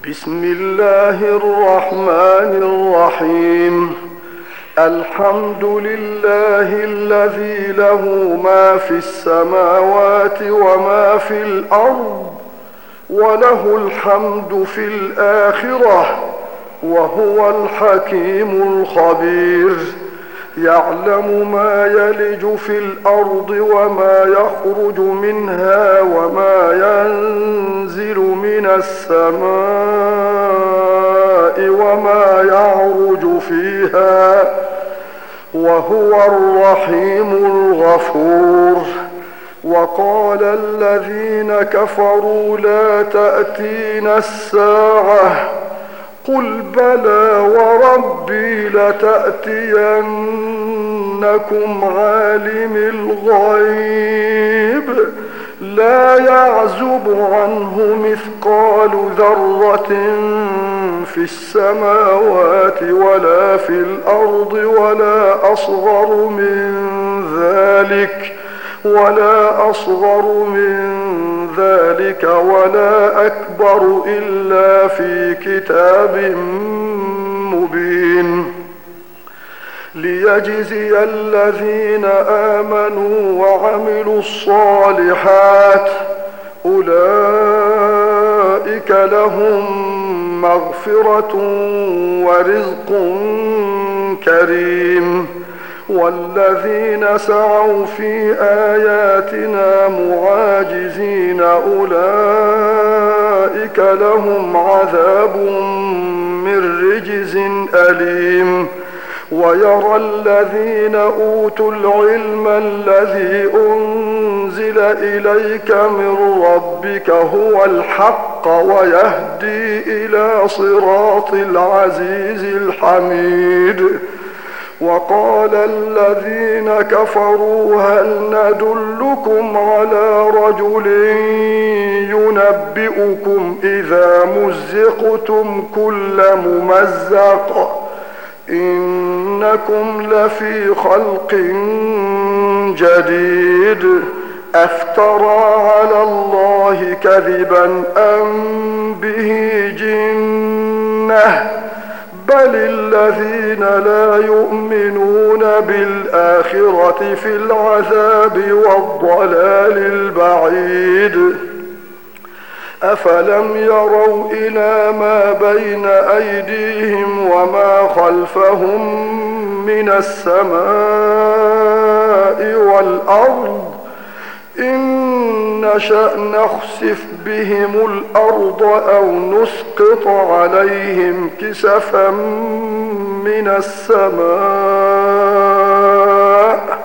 بسم الله الرحمن الرحيم. الحمد لله الذي له ما في السماوات وما في الأرض، وله الحمد في الآخرة، وهو الحكيم الخبير. يعلم ما يلج في الأرض وما يخرج منها وما ينزل من السماء وما يعرج فيها، وهو الرحيم الغفور. وقال الذين كفروا لا تأتينا الساعة، قل بلى وربي لتأتينكم عالم الغيب لا يعزب عنه مثقال ذرة في السماوات ولا في الأرض ولا أصغر من ذلك ولا أكبر إلا في كتاب مبين، ليجزي الذين آمنوا وعملوا الصالحات أولئك لهم مغفرة ورزق كريم. والذين سعوا في آياتنا معاجزين أولئك لهم عذاب من رجز أليم. ويرى الذين أوتوا العلم الذي أنزل إليك من ربك هو الحق ويهدي إلى صراط العزيز الحميد. وقال الذين كفروا هل ندلكم على رجل ينبئكم إذا مزقتم كل ممزق إنكم لفي خلق جديد أفترى على الله كذبا أم به جنة بل الذين لا يؤمنون بالآخرة في العذاب والضلال البعيد. أفلم يروا إلى ما بين أيديهم وما خلفهم من السماء والأرض إن نشأ نخسف بهم الأرض أو نسقط عليهم كسفا من السماء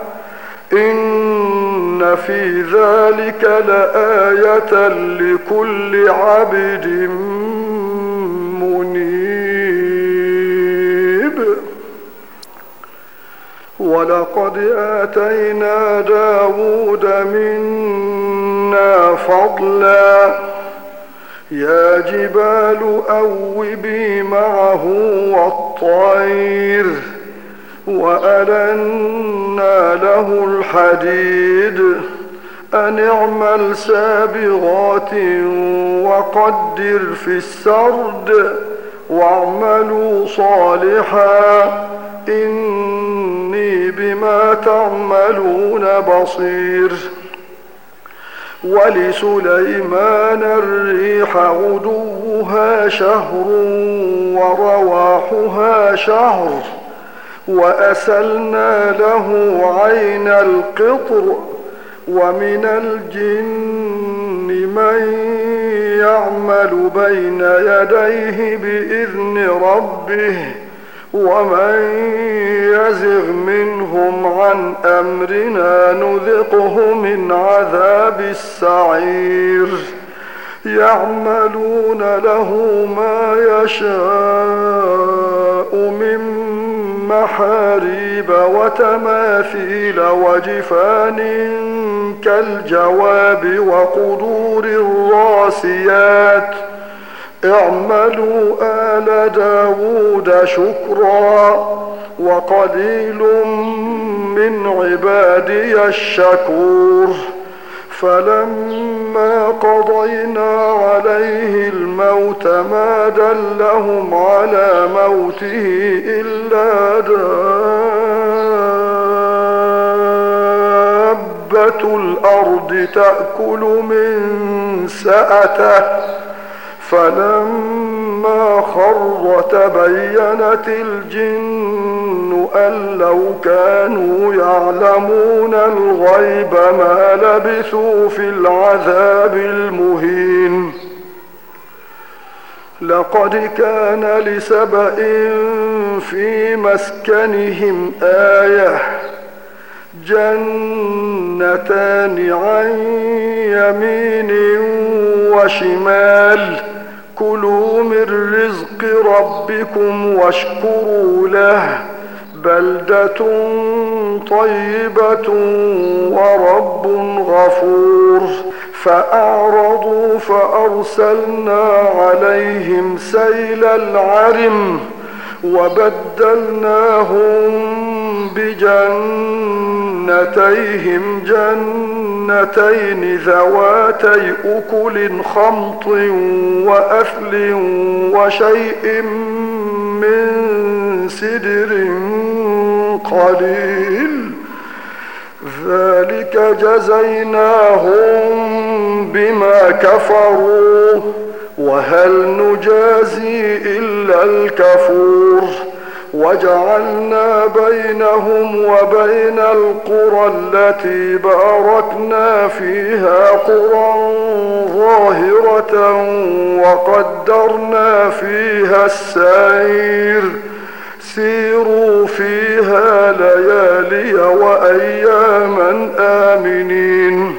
إن في ذلك لآية لكل عبد منيب. ولقد آتينا داود منا فضلا يا جبال أوبي معه والطير وألنا له الحديد أن اعمل سابغات وقدر في السرد واعملوا صالحا إني بما تعملون بصير. ولسليمان الريح غدوها شهر ورواحها شهر وأسلنا له عين القطر ومن الجن من يعمل بين يديه بإذن ربه ومن يزغ منهم عن أمرنا نذقه من عذاب السعير. يعملون له ما يشاء من محاريب وتماثيل وجفان كالجواب وقدور الراسيات اعملوا آل داود شكرا وقليل من عبادي الشكور. فلما قضينا عليه الموت الموت ما دلهم على موته إلا دابة الأرض تأكل من سأته فلما خر تبينت الجن أن لو كانوا يعلمون الغيب ما لبثوا في العذاب المهين. لقد كان لسبإ في مسكنهم آية جنتان عن يمين وشمال كلوا من رزق ربكم واشكروا له بلدة طيبة ورب غفور. فأعرضوا فأرسلنا عليهم سيل العرم وبدلناهم بجنتيهم جنتين ذواتي أكل خمط وأثل وشيء من سدر قليل ذلك جزيناهم بما كفروا وهل نجازي إلا الكفور. وجعلنا بينهم وبين القرى التي باركنا فيها قرى ظاهرة وقدرنا فيها السير سيروا فيها ليالي وأياما آمنين.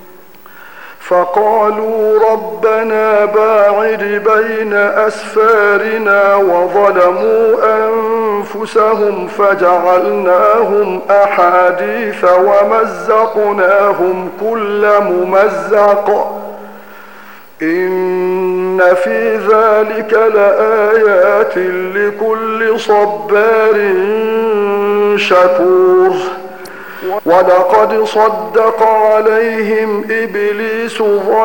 فقالوا ربنا باعد بين أسفارنا وظلموا أنفسهم فجعلناهم أحاديث ومزقناهم كل ممزق إن في ذلك لآيات لكل صبار شكور. ولقد صدق عليهم إبليس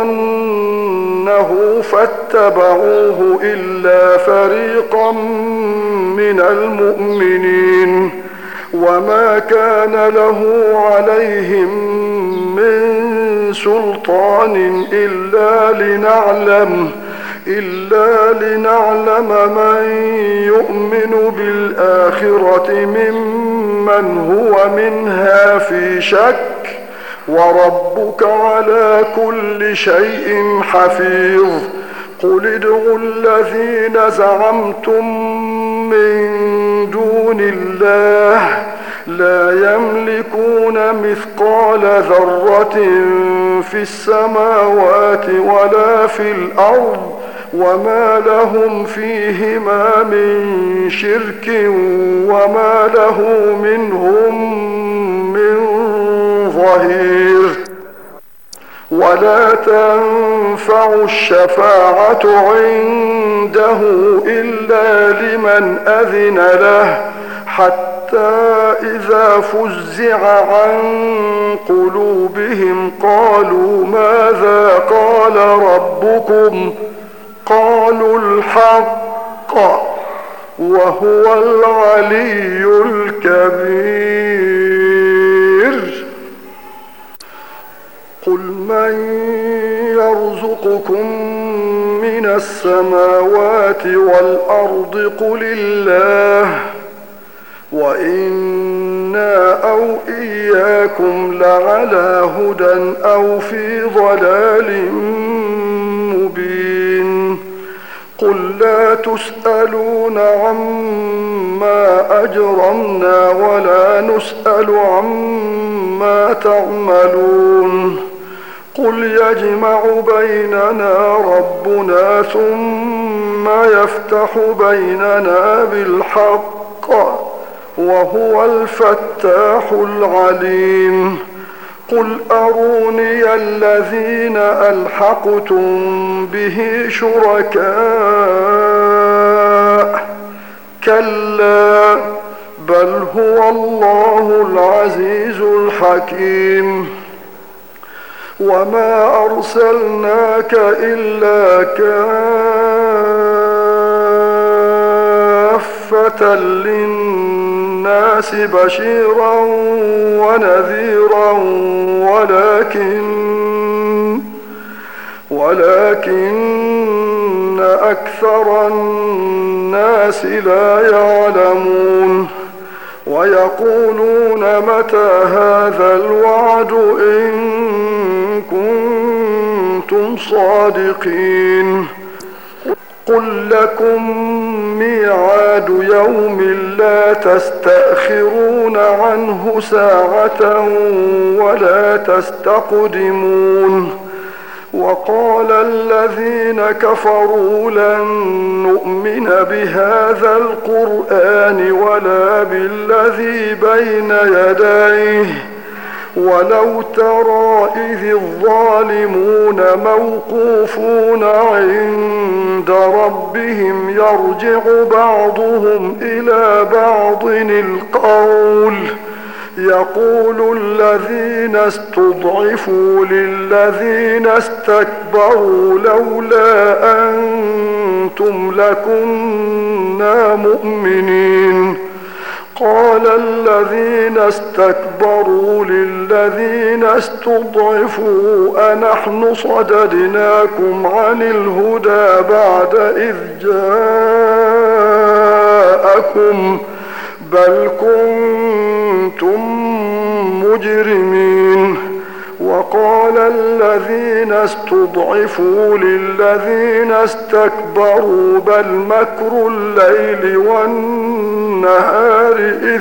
ظنه فاتبعوه إلا فريقا من المؤمنين وما كان له عليهم من سلطان إلا لنعلم من يؤمن بالآخرة ممن هو منها في شك وربك على كل شيء حفيظ. قل ادعوا الذين زعمتم من دون الله لا يملكون مثقال ذرة في السماوات ولا في الأرض وما لهم فيهما من شرك وما له منهم من ظهير. ولا تنفع الشفاعة عنده إلا لمن أذن له حتى إذا فزع عن قلوبهم قالوا ماذا قال ربكم قالوا الحق وهو العلي الكبير. قل من يرزقكم من السماوات والأرض قل الله وإنا أو إياكم لعلى هدى أو في ضلال مبين. قل لا تسألون عما أجرمنا ولا نسأل عما تعملون. قل يجمع بيننا ربنا ثم يفتح بيننا بالحق وهو الفتاح العليم. قل أروني الذين ألحقتم به شركاء كلا بل هو الله العزيز الحكيم. وما أرسلناك إلا كافة كافة للناس بشيرا ونذيرا ولكن أكثر الناس لا يعلمون ويقولون متى هذا الوعد إن كنتم صادقين قل لكم ميعاد يوم لا تستأخرون عنه ساعة ولا تستقدمون وقال الذين كفروا لن نؤمن بهذا القرآن ولا بالذي بين يديه ولو ترى إذ الظالمون موقوفون عند ربهم يرجع بعضهم إلى بعض القول يقول الذين استضعفوا للذين استكبروا لولا أنتم لكنا مؤمنين قال الذين استكبروا للذين استضعفوا أنحن صددناكم عن الهدى بعد إذ جاءكم بل كنتم مجرمين وقال الذين استضعفوا للذين استكبروا بل مكر الليل والنهار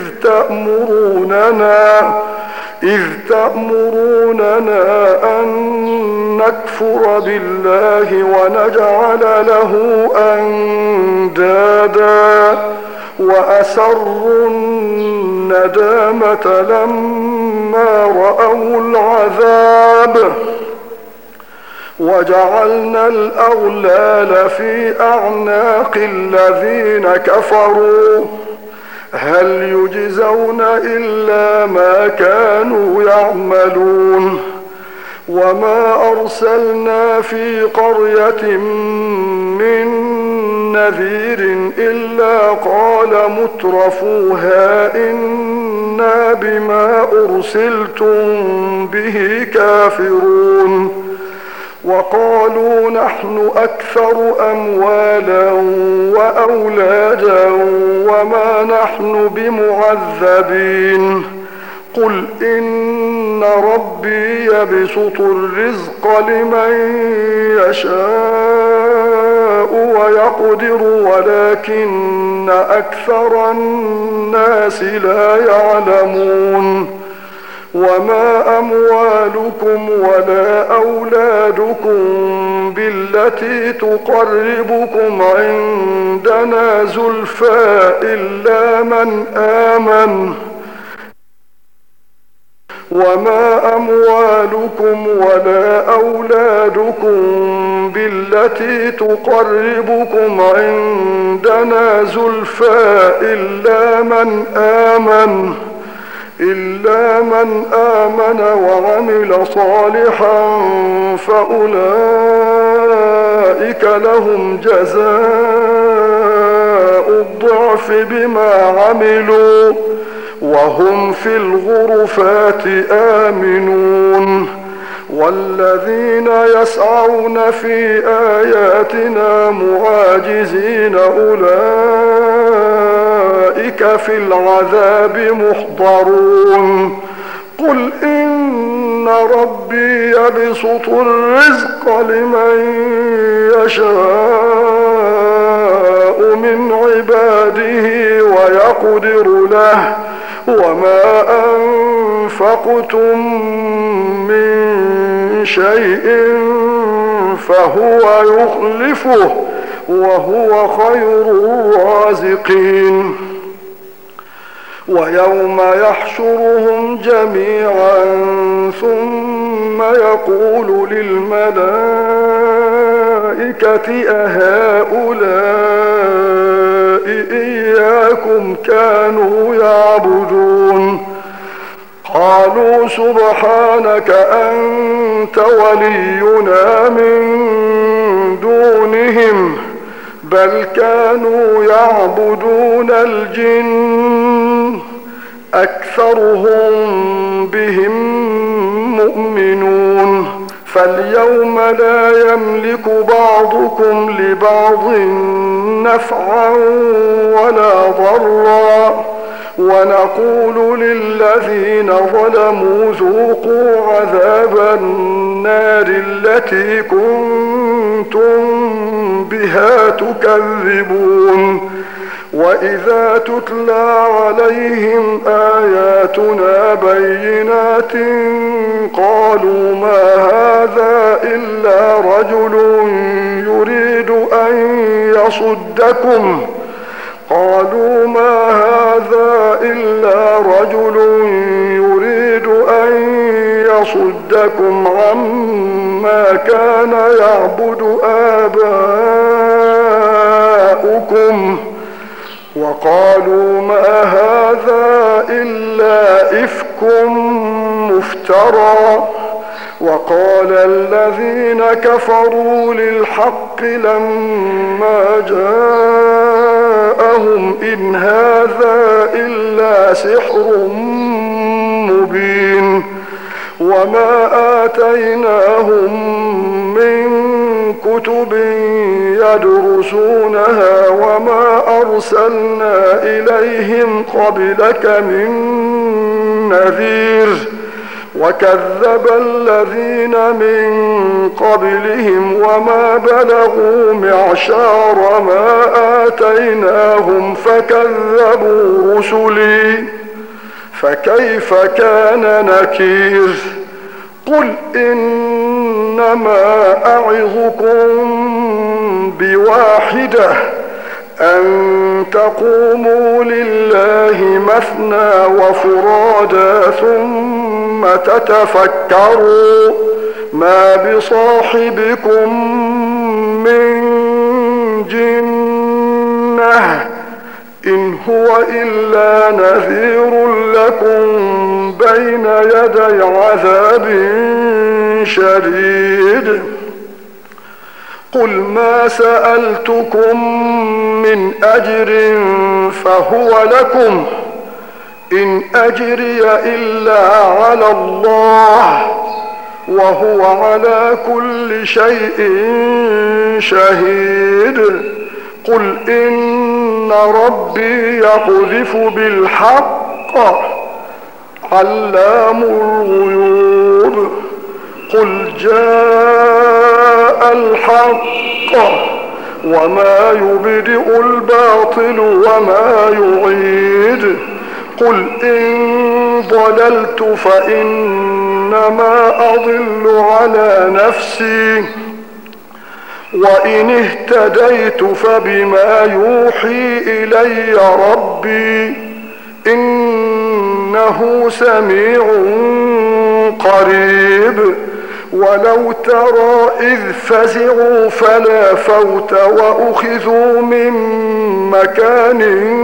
إذ تأمروننا أن نكفر بالله ونجعل له أندادا وأسروا الندامة لما رأوا العذاب وجعلنا الأغلال في أعناق الذين كفروا هل يجزون إلا ما كانوا يعملون وما أرسلنا في قرية من نذير إلا قال مترفوها إنا بما أرسلتم به كافرون وقالوا نحن أكثر أموالا وأولادا وما نحن بمعذبين قل إن ربي يبسط الرزق لمن يشاء ويقدر ولكن أكثر الناس لا يعلمون وما أموالكم ولا أولادكم بالتي تقربكم عندنا زلفى إلا من آمن وما أموالكم ولا أولادكم بالتي تقربكم عندنا زلفى إلا من آمن وعمل صالحا فأولئك لهم جزاء الضعف بما عملوا وهم في الغرفات آمنون والذين يسعون في آياتنا معاجزين أولئك في العذاب محضرون قل إن ربي يبسط الرزق لمن يشاء من عباده ويقدر له وما أنفقتم من شيء فهو يخلفه وهو خير الرازقين ويوم يحشرهم جميعا ثم يقول للملائكة أهؤلاء إياكم كانوا يعبدون قالوا سبحانك أنت ولينا من دونهم بل كانوا يعبدون الجن أكثرهم بهم مؤمنون فاليوم لا يملك بعضكم لبعض نفعا ولا ضرا ونقول للذين ظلموا ذوقوا عذاب النار التي كنتم بها تكذبون وإذا تتلى عليهم آياتنا بينات قالوا ما هذا إلا رجل يريد أن يصدكم عما كان يعبد آباؤكم وقالوا ما هذا إلا إفك مفترى وقال الذين كفروا للحق لما جاءهم إن هذا إلا سحر مبين وما آتيناهم من كتب يدرسونها وما أرسلنا إليهم قبلك من نذير وكذب الذين من قبلهم وما بلغوا معشار ما آتيناهم فكذبوا رسلي فكيف كان نكير قل إنما أعظكم بواحدة أن تقوموا لله مثنى وفرادا ثم تتفكروا ما بصاحبكم من جنة إن هو إلا نذير لكم بين يدي عذاب شديد قل ما سألتكم من أجر فهو لكم إن أجري إلا على الله وهو على كل شيء شهيد قل إن ربي يقذف بالحق علام الغيوب قل جاء الحق وما يبدئ الباطل وما يعيد قل إن ضللت فإنما أضل على نفسي وإن اهتديت فبما يوحي إلي ربي إنه سميع قريب ولو ترى إذ فزعوا فلا فوت وأخذوا من مكان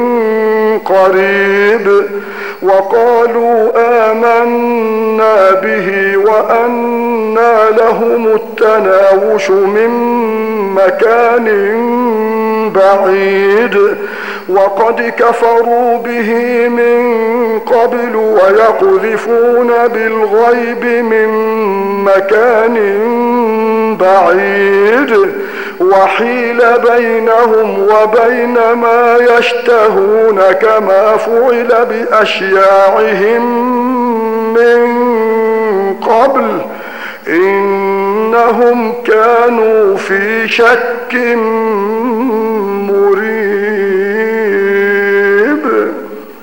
قريب وقالوا آمنا به وأنى لهم التناوش من مكان بعيد وقد كفروا به من قبل ويقذفون بالغيب من مكان بعيد وحيل بينهم وبين ما يشتهون كما فعل بأشياعهم من قبل إنهم كانوا في شك